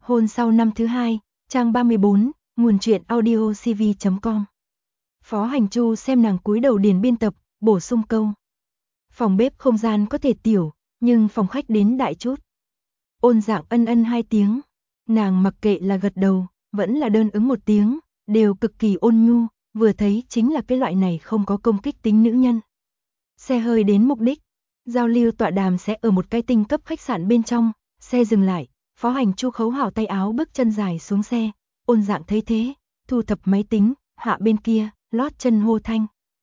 Hôn sau năm thứ hai, trang 34, nguồn truyện audiocv.com. Phó Hành Chu xem nàng cúi đầu điền biên tập, bổ sung câu. Phòng bếp không gian có thể tiểu, nhưng phòng khách đến đại chút. Ôn Dạng ân ân hai tiếng, nàng mặc kệ là gật đầu, vẫn là đơn ứng một tiếng, đều cực kỳ ôn nhu, vừa thấy chính là cái loại này không có công kích tính nữ nhân. Xe hơi đến mục đích, giao lưu tọa đàm sẽ ở một cái tinh cấp khách sạn bên trong, xe dừng lại, Phó Hành Chu khấu hảo tay áo bước chân dài xuống xe, Ôn Dạng thấy thế, thu thập máy tính, hạ bên kia, lót chân hô thanh.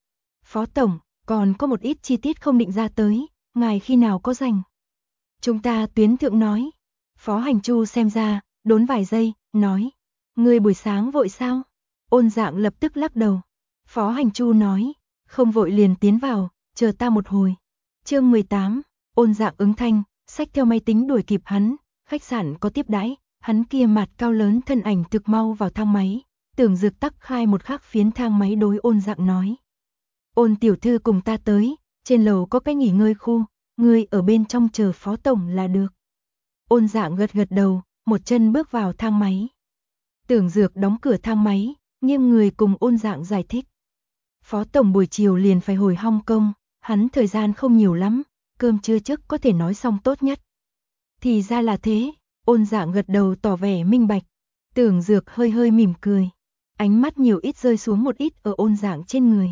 Phó Tổng, còn có một ít chi tiết không định ra tới, ngài khi nào có rảnh? Chúng ta tuyến thượng nói. Phó Hành Chu xem ra, đốn vài giây, nói. Ngươi buổi sáng vội sao? Ôn Dạng lập tức lắc đầu. Phó Hành Chu nói, không vội liền tiến vào, chờ ta một hồi. Chương 18, Ôn Dạng ứng thanh, xách theo máy tính đuổi kịp hắn, khách sạn có tiếp đãi, hắn kia mặt cao lớn thân ảnh thực mau vào thang máy, Tưởng Dược tắc khai một khắc phiến thang máy đối Ôn Dạng nói. Ôn tiểu thư cùng ta tới, trên lầu có cái nghỉ ngơi khu, ngươi ở bên trong chờ Phó Tổng là được. Ôn Dạng gật gật đầu, một chân bước vào thang máy. Tưởng Dược đóng cửa thang máy, nghiêng người cùng Ôn Dạng giải thích. Phó Tổng buổi chiều liền phải hồi Hong Kong, hắn thời gian không nhiều lắm, cơm trưa trước có thể nói xong tốt nhất. Thì ra là thế, Ôn Dạng gật đầu tỏ vẻ minh bạch. Tưởng Dược hơi hơi mỉm cười, ánh mắt nhiều ít rơi xuống một ít ở Ôn Dạng trên người.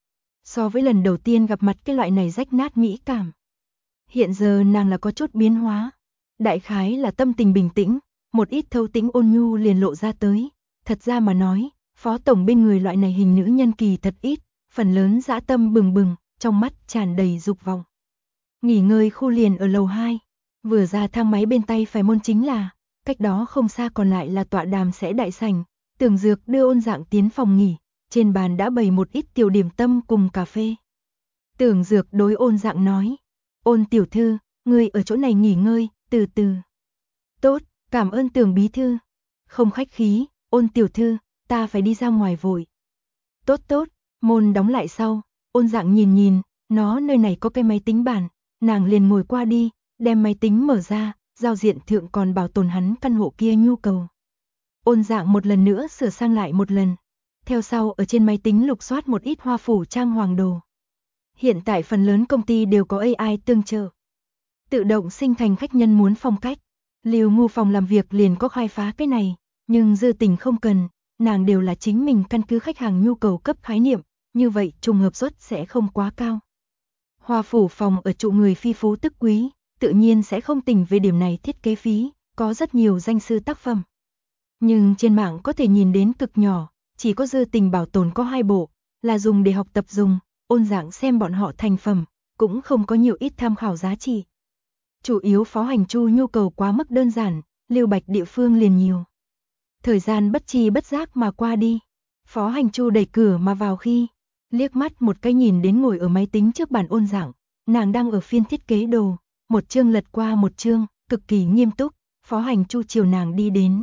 So với lần đầu tiên gặp mặt cái loại này rách nát mỹ cảm. Hiện giờ nàng là có chút biến hóa. Đại khái là tâm tình bình tĩnh, một ít thâu tĩnh ôn nhu liền lộ ra tới. Thật ra mà nói, Phó Tổng bên người loại này hình nữ nhân kỳ thật ít, phần lớn dã tâm bừng bừng, trong mắt tràn đầy dục vọng. Nghỉ ngơi khu liền ở lầu 2, vừa ra thang máy bên tay phải môn chính là, cách đó không xa còn lại là tọa đàm sẽ đại sảnh. Tưởng Dược đưa Ôn Dạng tiến phòng nghỉ, trên bàn đã bày một ít tiểu điểm tâm cùng cà phê. Tưởng Dược đối Ôn Dạng nói, Ôn tiểu thư, ngươi ở chỗ này nghỉ ngơi, từ từ. Tốt, cảm ơn Tưởng bí thư. Không khách khí, Ôn tiểu thư, ta phải đi ra ngoài vội. Tốt tốt, môn đóng lại sau, Ôn Dạng nhìn nhìn, nó nơi này có cái máy tính bàn, nàng liền ngồi qua đi, đem máy tính mở ra, giao diện thượng còn bảo tồn hắn căn hộ kia nhu cầu. Ôn Dạng một lần nữa sửa sang lại một lần, theo sau ở trên máy tính lục soát một ít hoa phủ trang hoàng đồ. Hiện tại phần lớn công ty đều có AI tương trợ. Tự động sinh thành khách nhân muốn phong cách. Liều Ngu phòng làm việc liền có khai phá cái này, nhưng Dư Tình không cần, nàng đều là chính mình căn cứ khách hàng nhu cầu cấp khái niệm, như vậy trùng hợp suất sẽ không quá cao. Hoa phủ phòng ở trụ người phi phú tức quý, tự nhiên sẽ không tình về điểm này thiết kế phí, có rất nhiều danh sư tác phẩm. Nhưng trên mạng có thể nhìn đến cực nhỏ, chỉ có Dư Tình bảo tồn có 2 bộ, là dùng để học tập dùng, Ôn Dạng xem bọn họ thành phẩm, cũng không có nhiều ít tham khảo giá trị. Chủ yếu Phó Hành Chu nhu cầu quá mức đơn giản, lưu bạch địa phương liền nhiều. Thời gian bất tri bất giác mà qua đi, Phó Hành Chu đẩy cửa mà vào khi, liếc mắt một cái nhìn đến ngồi ở máy tính trước bàn Ôn Dạng, nàng đang ở phiên thiết kế đồ, một chương lật qua một chương, cực kỳ nghiêm túc, Phó Hành Chu chiều nàng đi đến.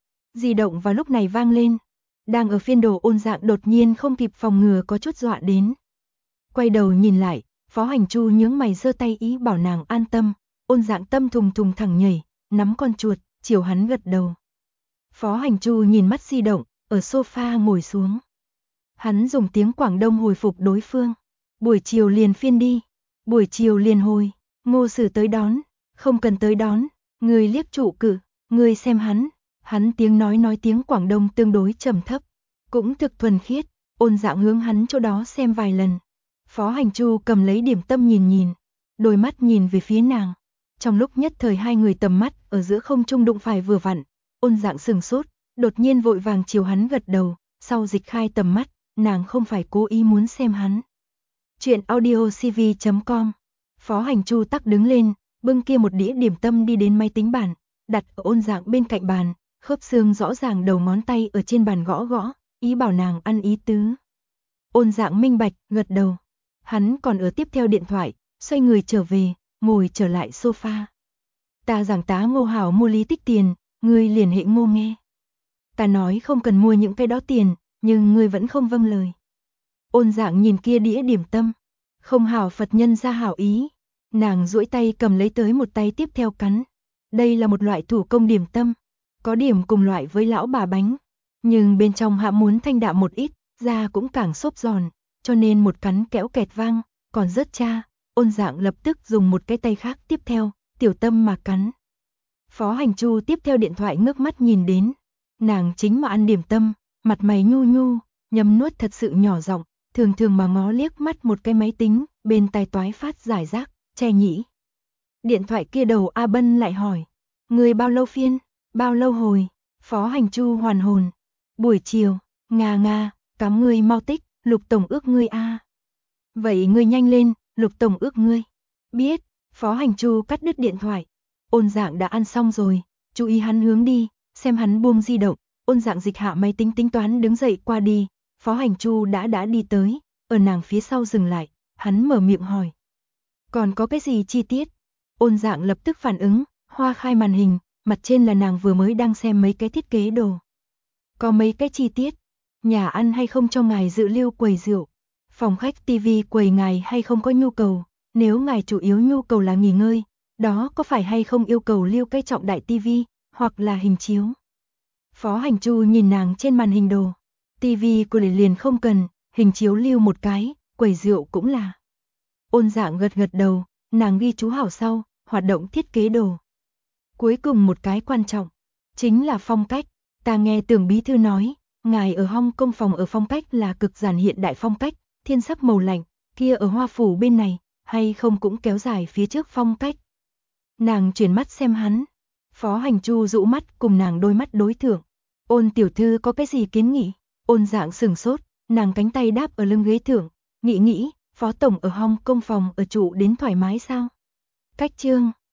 Di động vào lúc này vang lên, đang ở phiên đồ Ôn Dạng đột nhiên không kịp phòng ngừa có chút dọa đến. Quay đầu nhìn lại, Phó Hành Chu nhướng mày giơ tay ý bảo nàng an tâm, Ôn Dạng tâm thùng thùng thẳng nhảy, nắm con chuột, chiều hắn gật đầu. Phó Hành Chu nhìn mắt di động, ở sofa ngồi xuống. Hắn dùng tiếng Quảng Đông hồi phục đối phương. Buổi chiều liền phiên đi, buổi chiều liền hồi, Ngô Sử tới đón, không cần tới đón, người liếc trụ cử, người xem hắn tiếng nói tiếng Quảng Đông tương đối trầm thấp, cũng thực thuần khiết, Ôn Dạng hướng hắn chỗ đó xem vài lần. Phó Hành Chu cầm lấy điểm tâm nhìn nhìn, đôi mắt nhìn về phía nàng. Trong lúc nhất thời hai người tầm mắt ở giữa không trung đụng phải vừa vặn, Ôn Dạng sừng sốt, đột nhiên vội vàng chiều hắn gật đầu, sau dịch khai tầm mắt, nàng không phải cố ý muốn xem hắn. Chuyện audiocv.com. Phó Hành Chu tắc đứng lên, bưng kia một đĩa điểm tâm đi đến máy tính bàn, đặt ở Ôn Dạng bên cạnh bàn, khớp xương rõ ràng đầu ngón tay ở trên bàn gõ gõ, ý bảo nàng ăn ý tứ. Ôn Dạng minh bạch, gật đầu. Hắn còn ở tiếp theo điện thoại, xoay người trở về, ngồi trở lại sofa. Ta giảng tá Ngô hảo mua lý tích tiền, ngươi liền hệ Ngô nghe. Ta nói không cần mua những cái đó tiền, nhưng ngươi vẫn không vâng lời. Ôn Dạng nhìn kia đĩa điểm tâm, không hảo Phật nhân ra hảo ý. Nàng duỗi tay cầm lấy tới một tay tiếp theo cắn. Đây là một loại thủ công điểm tâm. có điểm cùng loại với lão bà bánh, nhưng bên trong hạ muốn thanh đạm một ít, da cũng càng xốp giòn, cho nên một cắn kẽo kẹt vang, còn rất cha. Ôn Dạng lập tức dùng một cái tay khác tiếp theo, tiểu tâm mà cắn. Phó Hành Chu tiếp theo điện thoại ngước mắt nhìn đến, nàng chính mà ăn điểm tâm, mặt mày nhu nhu, nhấm nuốt thật sự nhỏ giọng, thường thường mà ngó liếc mắt một cái máy tính, bên tai toái phát giải rác, che nhĩ. Điện thoại kia đầu A Bân lại hỏi, người bao lâu phiên, bao lâu hồi, Phó Hành Chu hoàn hồn, buổi chiều, nga, cám ngươi mau tích, Lục Tổng ước ngươi a. Vậy ngươi nhanh lên, Lục Tổng ước ngươi. Biết, Phó Hành Chu cắt đứt điện thoại. Ôn Dạng đã ăn xong rồi, chú ý hắn hướng đi, xem hắn buông di động. Ôn Dạng dịch hạ máy tính tính toán đứng dậy qua đi. Phó Hành Chu đã đi tới, ở nàng phía sau dừng lại, hắn mở miệng hỏi. Còn có cái gì chi tiết? Ôn Dạng lập tức phản ứng, hoa khai màn hình, mặt trên là nàng vừa mới đang xem mấy cái thiết kế đồ. Có mấy cái chi tiết, nhà ăn hay không cho ngài dự lưu quầy rượu, phòng khách tivi quầy ngài hay không có nhu cầu, nếu ngài chủ yếu nhu cầu là nghỉ ngơi, đó có phải hay không yêu cầu lưu cái trọng đại tivi, hoặc là hình chiếu. Phó Hành Chu nhìn nàng trên màn hình đồ, tivi của liền không cần, hình chiếu lưu một cái, quầy rượu cũng là. Ôn Dạng gật đầu, nàng ghi chú hảo sau, hoạt động thiết kế đồ. Cuối cùng một cái quan trọng, chính là phong cách. Ta nghe Tưởng bí thư nói, ngài ở Hong Kong phòng ở phong cách là cực giản hiện đại phong cách, thiên sắc màu lạnh, kia ở Hoa Phủ bên này, hay không cũng kéo dài phía trước phong cách. Nàng chuyển mắt xem hắn, Phó Hành Chu dụ mắt cùng nàng đôi mắt đối thượng. Ôn tiểu thư có cái gì kiến nghị? Ôn Dạng sừng sốt, nàng cánh tay đáp ở lưng ghế thượng, nghĩ, Phó Tổng ở Hong Kong phòng ở trụ đến thoải mái sao? Cách chương